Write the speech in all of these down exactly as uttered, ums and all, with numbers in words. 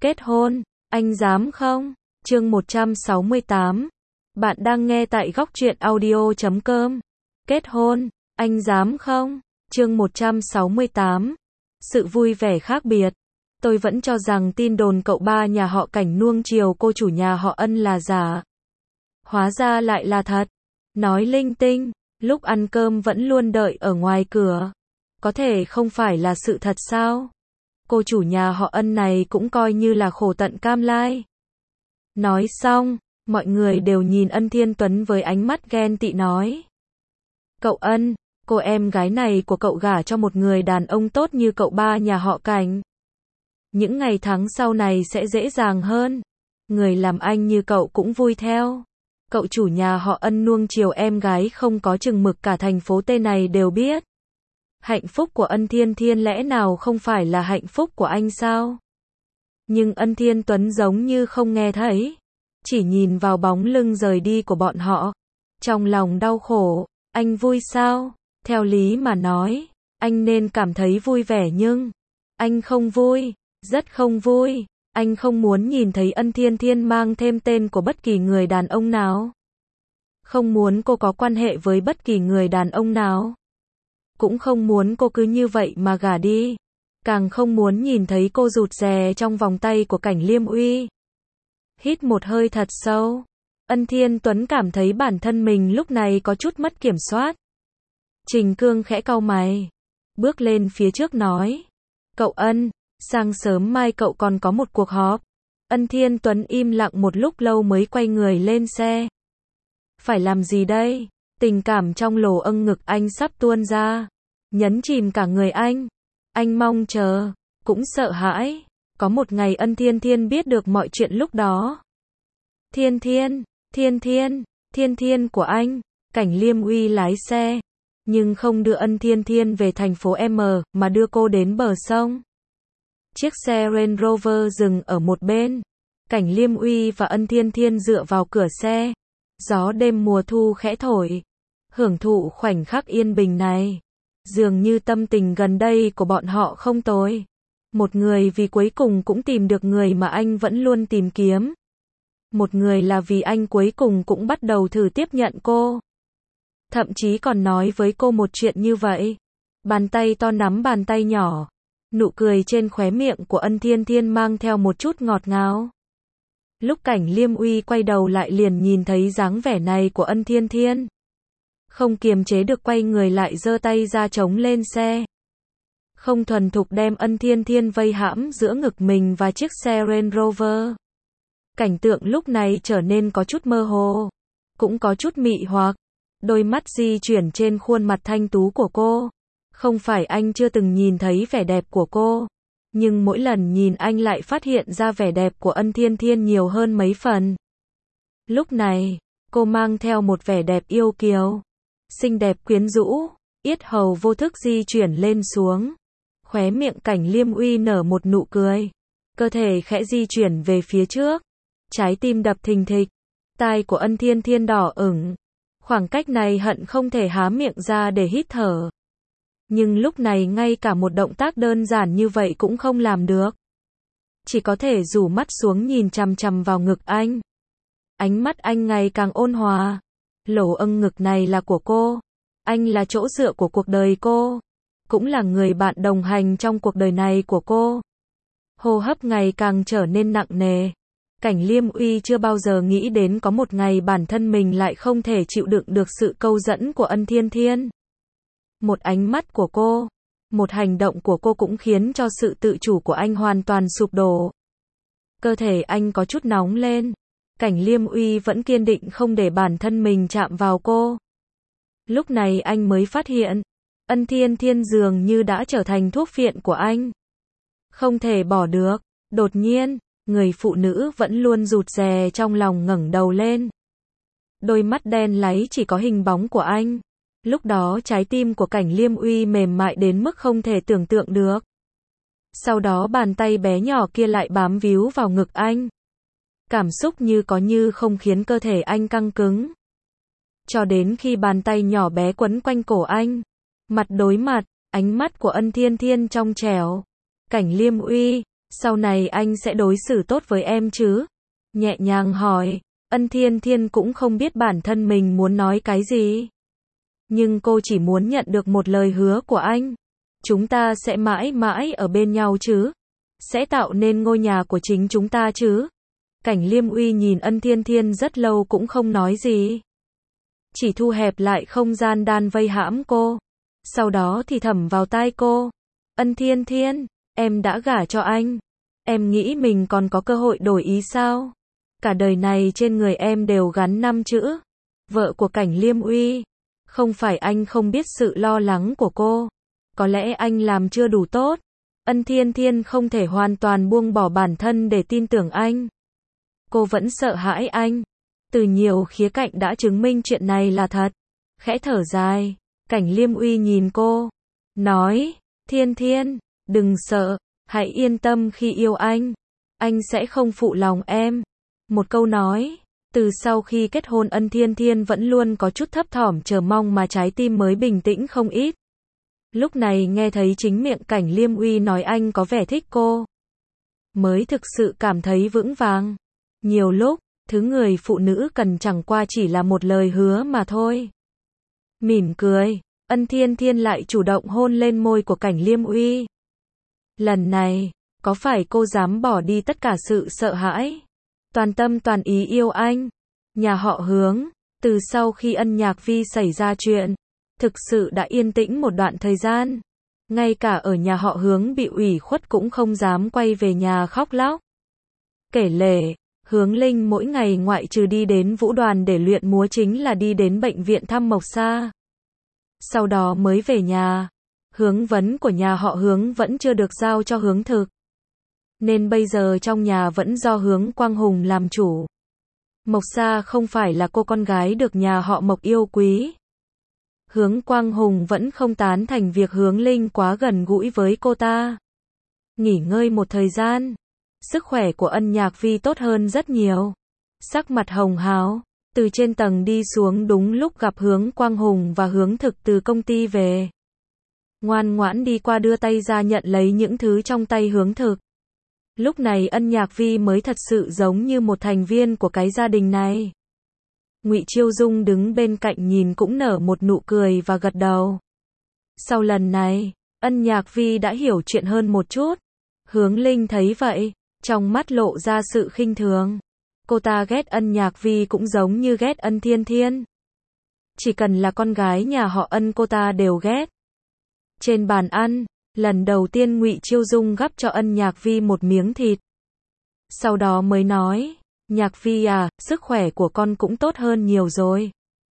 Kết hôn, anh dám không? Chương một trăm sáu mươi tám. Bạn đang nghe tại góc truyện audio chấm com. Kết hôn, anh dám không? Chương một trăm sáu mươi tám. Sự vui vẻ khác biệt. Tôi vẫn cho rằng tin đồn cậu ba nhà họ Cảnh nuông chiều cô chủ nhà họ Ân là giả. Hóa ra lại là thật. Nói linh tinh, lúc ăn cơm vẫn luôn đợi ở ngoài cửa. Có thể không phải là sự thật sao? Cô chủ nhà họ Ân này cũng coi như là khổ tận cam lai. Nói xong, mọi người đều nhìn Ân Thiên Tuấn với ánh mắt ghen tị nói. Cậu Ân, cô em gái này của cậu gả cho một người đàn ông tốt như cậu ba nhà họ Cảnh. Những ngày tháng sau này sẽ dễ dàng hơn. Người làm anh như cậu cũng vui theo. Cậu chủ nhà họ Ân nuông chiều em gái không có chừng mực cả thành phố T này đều biết. Hạnh phúc của Ân Thiên Thiên lẽ nào không phải là hạnh phúc của anh sao? Nhưng Ân Thiên Tuấn giống như không nghe thấy. Chỉ nhìn vào bóng lưng rời đi của bọn họ. Trong lòng đau khổ, anh vui sao? Theo lý mà nói, anh nên cảm thấy vui vẻ nhưng anh không vui, rất không vui. Anh không muốn nhìn thấy Ân Thiên Thiên mang thêm tên của bất kỳ người đàn ông nào. Không muốn cô có quan hệ với bất kỳ người đàn ông nào. Cũng không muốn cô cứ như vậy mà gả đi. Càng không muốn nhìn thấy cô rụt rè trong vòng tay của Cảnh Liêm Uy. Hít một hơi thật sâu. Ân Thiên Tuấn cảm thấy bản thân mình lúc này có chút mất kiểm soát. Trình Cương khẽ cau mày. Bước lên phía trước nói. Cậu Ân, sáng sớm mai cậu còn có một cuộc họp. Ân Thiên Tuấn im lặng một lúc lâu mới quay người lên xe. Phải làm gì đây? Tình cảm trong lỗ âng ngực anh sắp tuôn ra. Nhấn chìm cả người anh. Anh mong chờ, cũng sợ hãi. Có một ngày Ân Thiên Thiên biết được mọi chuyện lúc đó. Thiên Thiên, Thiên Thiên, Thiên Thiên của anh. Cảnh Liêm Uy lái xe. Nhưng không đưa Ân Thiên Thiên về thành phố M, mà đưa cô đến bờ sông. Chiếc xe Range Rover dừng ở một bên. Cảnh Liêm Uy và Ân Thiên Thiên dựa vào cửa xe. Gió đêm mùa thu khẽ thổi. Hưởng thụ khoảnh khắc yên bình này. Dường như tâm tình gần đây của bọn họ không tồi. Một người vì cuối cùng cũng tìm được người mà anh vẫn luôn tìm kiếm. Một người là vì anh cuối cùng cũng bắt đầu thử tiếp nhận cô. Thậm chí còn nói với cô một chuyện như vậy. Bàn tay to nắm bàn tay nhỏ. Nụ cười trên khóe miệng của Ân Thiên Thiên mang theo một chút ngọt ngào. Lúc Cảnh Liêm Uy quay đầu lại liền nhìn thấy dáng vẻ này của Ân Thiên Thiên. Không kiềm chế được quay người lại giơ tay ra chống lên xe. Không thuần thục đem Ân Thiên Thiên vây hãm giữa ngực mình và chiếc xe Range Rover. Cảnh tượng lúc này trở nên có chút mơ hồ. Cũng có chút mị hoặc. Đôi mắt di chuyển trên khuôn mặt thanh tú của cô. Không phải anh chưa từng nhìn thấy vẻ đẹp của cô. Nhưng mỗi lần nhìn anh lại phát hiện ra vẻ đẹp của Ân Thiên Thiên nhiều hơn mấy phần. Lúc này, cô mang theo một vẻ đẹp yêu kiều. Xinh đẹp quyến rũ, yết hầu vô thức di chuyển lên xuống. Khóe miệng Cảnh Liêm Uy nở một nụ cười. Cơ thể khẽ di chuyển về phía trước. Trái tim đập thình thịch. Tai của Ân Thiên Thiên đỏ ửng. Khoảng cách này hận không thể há miệng ra để hít thở. Nhưng lúc này ngay cả một động tác đơn giản như vậy cũng không làm được. Chỉ có thể rủ mắt xuống nhìn chằm chằm vào ngực anh. Ánh mắt anh ngày càng ôn hòa. Lỗ âng ngực này là của cô. Anh là chỗ dựa của cuộc đời cô. Cũng là người bạn đồng hành trong cuộc đời này của cô. Hô hấp ngày càng trở nên nặng nề. Cảnh Liêm Uy chưa bao giờ nghĩ đến có một ngày bản thân mình lại không thể chịu đựng được sự câu dẫn của Ân Thiên Thiên. Một ánh mắt của cô, một hành động của cô cũng khiến cho sự tự chủ của anh hoàn toàn sụp đổ. Cơ thể anh có chút nóng lên. Cảnh Liêm Uy vẫn kiên định không để bản thân mình chạm vào cô. Lúc này anh mới phát hiện, Ân Thiên Thiên dường như đã trở thành thuốc phiện của anh. Không thể bỏ được. Đột nhiên, người phụ nữ vẫn luôn rụt rè trong lòng ngẩng đầu lên. Đôi mắt đen láy chỉ có hình bóng của anh. Lúc đó trái tim của Cảnh Liêm Uy mềm mại đến mức không thể tưởng tượng được. Sau đó bàn tay bé nhỏ kia lại bám víu vào ngực anh. Cảm xúc như có như không khiến cơ thể anh căng cứng. Cho đến khi bàn tay nhỏ bé quấn quanh cổ anh. Mặt đối mặt, ánh mắt của Ân Thiên Thiên trong trẻo. Cảnh Liêm Uy, Sau này anh sẽ đối xử tốt với em chứ? Nhẹ nhàng hỏi. Ân Thiên Thiên cũng không biết bản thân mình muốn nói cái gì. Nhưng cô chỉ muốn nhận được một lời hứa của anh. Chúng ta sẽ mãi mãi ở bên nhau chứ? Sẽ tạo nên ngôi nhà của chính chúng ta chứ? Cảnh Liêm Uy nhìn Ân Thiên Thiên rất lâu cũng không nói gì. Chỉ thu hẹp lại không gian đan vây hãm cô. Sau đó thì thầm vào tai cô. Ân Thiên Thiên, em đã gả cho anh. Em nghĩ mình còn có cơ hội đổi ý sao? Cả đời này trên người em đều gắn năm chữ. Vợ của Cảnh Liêm Uy. Không phải anh không biết sự lo lắng của cô. Có lẽ anh làm chưa đủ tốt. Ân Thiên Thiên không thể hoàn toàn buông bỏ bản thân để tin tưởng anh. Cô vẫn sợ hãi anh. Từ nhiều khía cạnh đã chứng minh chuyện này là thật. Khẽ thở dài. Cảnh Liêm Uy nhìn cô. Nói. Thiên Thiên, đừng sợ. Hãy yên tâm khi yêu anh. Anh sẽ không phụ lòng em. Một câu nói. Từ sau khi kết hôn Ân Thiên Thiên vẫn luôn có chút thấp thỏm chờ mong mà trái tim mới bình tĩnh không ít. Lúc này nghe thấy chính miệng Cảnh Liêm Uy nói anh có vẻ thích cô. Mới thực sự cảm thấy vững vàng. Nhiều lúc, thứ người phụ nữ cần chẳng qua chỉ là một lời hứa mà thôi. Mỉm cười, Ân Thiên Thiên lại chủ động hôn lên môi của Cảnh Liêm Uy. Lần này, có phải cô dám bỏ đi tất cả sự sợ hãi? Toàn tâm toàn ý yêu anh. Nhà họ Hướng, từ sau khi Ân Nhạc Vi xảy ra chuyện, thực sự đã yên tĩnh một đoạn thời gian. Ngay cả ở nhà họ Hướng bị ủy khuất cũng không dám quay về nhà khóc lóc. Kể lể, Hướng Linh mỗi ngày ngoại trừ đi đến vũ đoàn để luyện múa chính là đi đến bệnh viện thăm Mộc Sa. Sau đó mới về nhà. Hướng vấn của nhà họ Hướng vẫn chưa được giao cho Hướng Thực. Nên bây giờ trong nhà vẫn do Hướng Quang Hùng làm chủ. Mộc Sa không phải là cô con gái được nhà họ Mộc yêu quý. Hướng Quang Hùng vẫn không tán thành việc Hướng Linh quá gần gũi với cô ta. Nghỉ ngơi một thời gian, sức khỏe của Ân Nhạc Vi tốt hơn rất nhiều. Sắc mặt hồng hào, từ trên tầng đi xuống đúng lúc gặp Hướng Quang Hùng và Hướng Thực từ công ty về. Ngoan ngoãn đi qua đưa tay ra nhận lấy những thứ trong tay Hướng Thực. Lúc này Ân Nhạc Vi mới thật sự giống như một thành viên của cái gia đình này. Ngụy Chiêu Dung đứng bên cạnh nhìn cũng nở một nụ cười và gật đầu. Sau lần này, Ân Nhạc Vi đã hiểu chuyện hơn một chút. Hướng Linh thấy vậy, trong mắt lộ ra sự khinh thường. Cô ta ghét Ân Nhạc Vi cũng giống như ghét Ân Thiên Thiên. Chỉ cần là con gái nhà họ Ân cô ta đều ghét. Trên bàn ăn, lần đầu tiên Ngụy Chiêu Dung gắp cho Ân Nhạc Vi một miếng thịt. Sau đó mới nói, Nhạc Vi à, sức khỏe của con cũng tốt hơn nhiều rồi.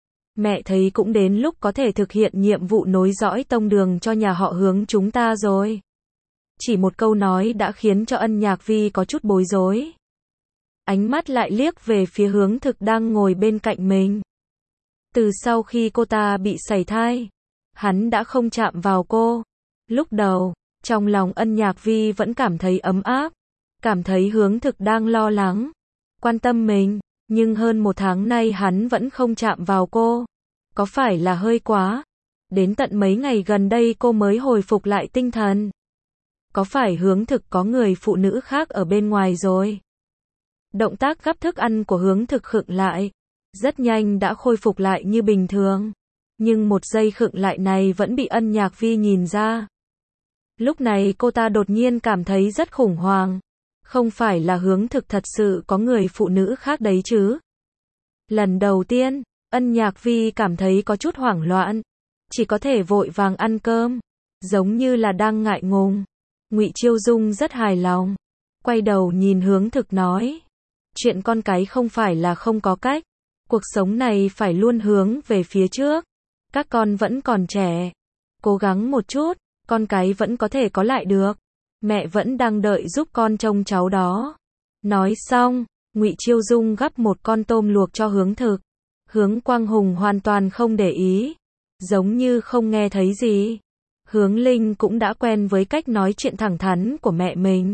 Mẹ thấy cũng đến lúc có thể thực hiện nhiệm vụ nối dõi tông đường cho nhà họ Hướng chúng ta rồi. Chỉ một câu nói đã khiến cho Ân Nhạc Vi có chút bối rối. Ánh mắt lại liếc về phía Hướng Thực đang ngồi bên cạnh mình. Từ sau khi cô ta bị sảy thai, hắn đã không chạm vào cô. Lúc đầu, trong lòng Ân Nhạc Vi vẫn cảm thấy ấm áp, cảm thấy Hướng Thực đang lo lắng, quan tâm mình, nhưng hơn một tháng nay hắn vẫn không chạm vào cô. Có phải là hơi quá? Đến tận mấy ngày gần đây cô mới hồi phục lại tinh thần. Có phải Hướng Thực có người phụ nữ khác ở bên ngoài rồi? Động tác gắp thức ăn của Hướng Thực khựng lại, rất nhanh đã khôi phục lại như bình thường. Nhưng một giây khựng lại này vẫn bị Ân Nhạc Vi nhìn ra. Lúc này cô ta đột nhiên cảm thấy rất khủng hoảng. Không phải là Hướng Thực thật sự có người phụ nữ khác đấy chứ? Lần đầu tiên, Ân Nhạc Vi cảm thấy có chút hoảng loạn. Chỉ có thể vội vàng ăn cơm. Giống như là đang ngại ngùng. Ngụy Chiêu Dung rất hài lòng. Quay đầu nhìn Hướng Thực nói. Chuyện con cái không phải là không có cách. Cuộc sống này phải luôn hướng về phía trước. Các con vẫn còn trẻ. Cố gắng một chút, con cái vẫn có thể có lại được. Mẹ vẫn đang đợi giúp con trông cháu đó. Nói xong, Ngụy Chiêu Dung gắp một con tôm luộc cho Hướng Thực. Hướng Quang Hùng hoàn toàn không để ý. Giống như không nghe thấy gì. Hướng Linh cũng đã quen với cách nói chuyện thẳng thắn của mẹ mình.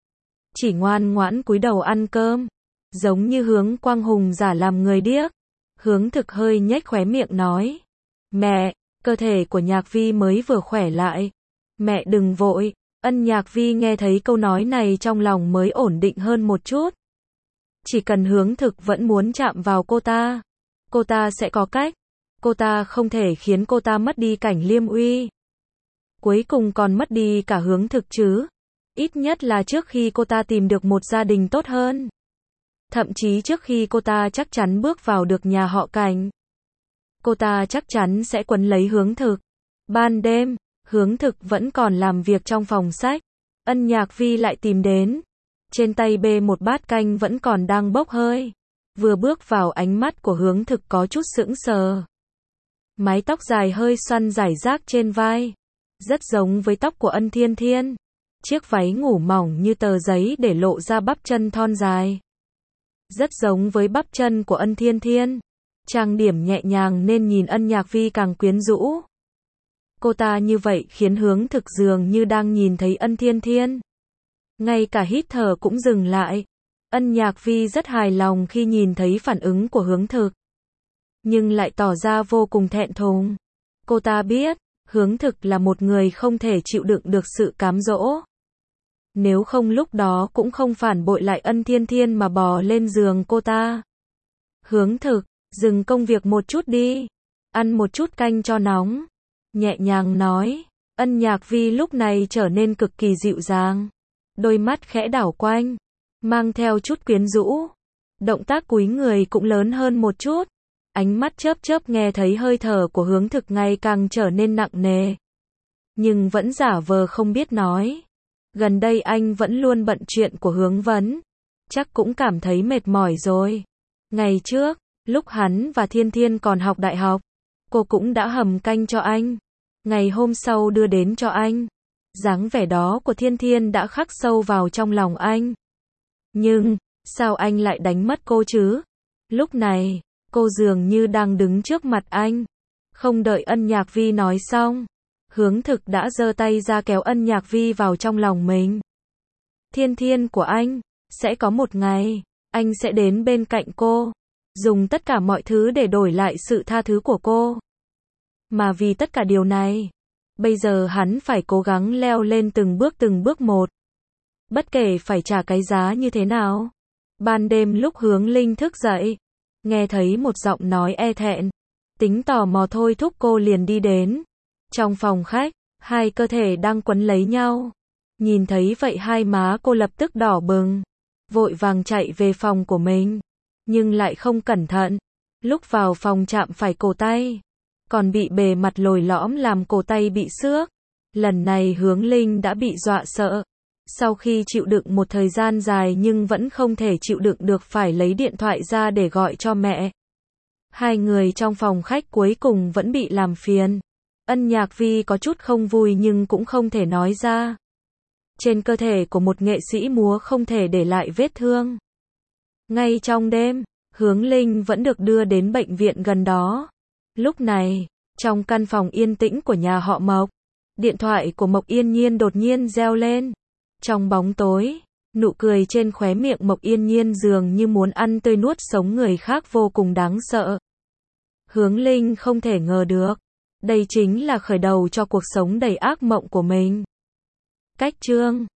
Chỉ ngoan ngoãn cúi đầu ăn cơm. Giống như Hướng Quang Hùng giả làm người điếc. Hướng Thực hơi nhếch khóe miệng nói. Mẹ, cơ thể của Nhạc Vi mới vừa khỏe lại. Mẹ đừng vội. Ân Nhạc Vi nghe thấy câu nói này trong lòng mới ổn định hơn một chút. Chỉ cần Hướng Thực vẫn muốn chạm vào cô ta, cô ta sẽ có cách. Cô ta không thể khiến cô ta mất đi Cảnh Liêm Uy. Cuối cùng còn mất đi cả Hướng Thực chứ. Ít nhất là trước khi cô ta tìm được một gia đình tốt hơn. Thậm chí trước khi cô ta chắc chắn bước vào được nhà họ Cảnh. Cô ta chắc chắn sẽ quấn lấy Hướng Thực. Ban đêm, Hướng Thực vẫn còn làm việc trong phòng sách. Ân Nhạc Vi lại tìm đến. Trên tay bê một bát canh vẫn còn đang bốc hơi. Vừa bước vào, ánh mắt của Hướng Thực có chút sững sờ. Mái tóc dài hơi xoăn rải rác trên vai. Rất giống với tóc của Ân Thiên Thiên. Chiếc váy ngủ mỏng như tờ giấy để lộ ra bắp chân thon dài. Rất giống với bắp chân của Ân Thiên Thiên. Trang điểm nhẹ nhàng nên nhìn Ân Nhạc Vi càng quyến rũ. Cô ta như vậy khiến Hướng Thực dường như đang nhìn thấy Ân Thiên Thiên. Ngay cả hít thở cũng dừng lại. Ân Nhạc Vi rất hài lòng khi nhìn thấy phản ứng của Hướng Thực. Nhưng lại tỏ ra vô cùng thẹn thùng. Cô ta biết, Hướng Thực là một người không thể chịu đựng được sự cám dỗ. Nếu không lúc đó cũng không phản bội lại Ân Thiên Thiên mà bò lên giường cô ta. Hướng Thực, dừng công việc một chút đi. Ăn một chút canh cho nóng. Nhẹ nhàng nói. Ân Nhạc Vi lúc này trở nên cực kỳ dịu dàng. Đôi mắt khẽ đảo quanh. Mang theo chút quyến rũ. Động tác cúi người cũng lớn hơn một chút. Ánh mắt chớp chớp, nghe thấy hơi thở của Hướng Thực ngày càng trở nên nặng nề. Nhưng vẫn giả vờ không biết nói. Gần đây anh vẫn luôn bận chuyện của Hướng Vấn. Chắc cũng cảm thấy mệt mỏi rồi. Ngày trước, lúc hắn và Thiên Thiên còn học đại học, cô cũng đã hầm canh cho anh. Ngày hôm sau đưa đến cho anh. Dáng vẻ đó của Thiên Thiên đã khắc sâu vào trong lòng anh. Nhưng, sao anh lại đánh mất cô chứ? Lúc này, cô dường như đang đứng trước mặt anh. Không đợi Ân Nhạc Vi nói xong, Hướng Thực đã giơ tay ra kéo Ân Nhạc Vi vào trong lòng mình. Thiên Thiên của anh, sẽ có một ngày, anh sẽ đến bên cạnh cô, dùng tất cả mọi thứ để đổi lại sự tha thứ của cô. Mà vì tất cả điều này, bây giờ hắn phải cố gắng leo lên từng bước từng bước một. Bất kể phải trả cái giá như thế nào. Ban đêm lúc Hướng Linh thức dậy, nghe thấy một giọng nói e thẹn, tính tò mò thôi thúc cô liền đi đến. Trong phòng khách, hai cơ thể đang quấn lấy nhau. Nhìn thấy vậy hai má cô lập tức đỏ bừng. Vội vàng chạy về phòng của mình. Nhưng lại không cẩn thận. Lúc vào phòng chạm phải cổ tay. Còn bị bề mặt lồi lõm làm cổ tay bị xước. Lần này Hướng Linh đã bị dọa sợ. Sau khi chịu đựng một thời gian dài nhưng vẫn không thể chịu đựng được, phải lấy điện thoại ra để gọi cho mẹ. Hai người trong phòng khách cuối cùng vẫn bị làm phiền. Ân Nhạc Vi có chút không vui nhưng cũng không thể nói ra. Trên cơ thể của một nghệ sĩ múa không thể để lại vết thương. Ngay trong đêm, Hướng Linh vẫn được đưa đến bệnh viện gần đó. Lúc này, trong căn phòng yên tĩnh của nhà họ Mộc, điện thoại của Mộc Yên Nhiên đột nhiên reo lên. Trong bóng tối, nụ cười trên khóe miệng Mộc Yên Nhiên dường như muốn ăn tươi nuốt sống người khác, vô cùng đáng sợ. Hướng Linh không thể ngờ được, đây chính là khởi đầu cho cuộc sống đầy ác mộng của mình. Cách chương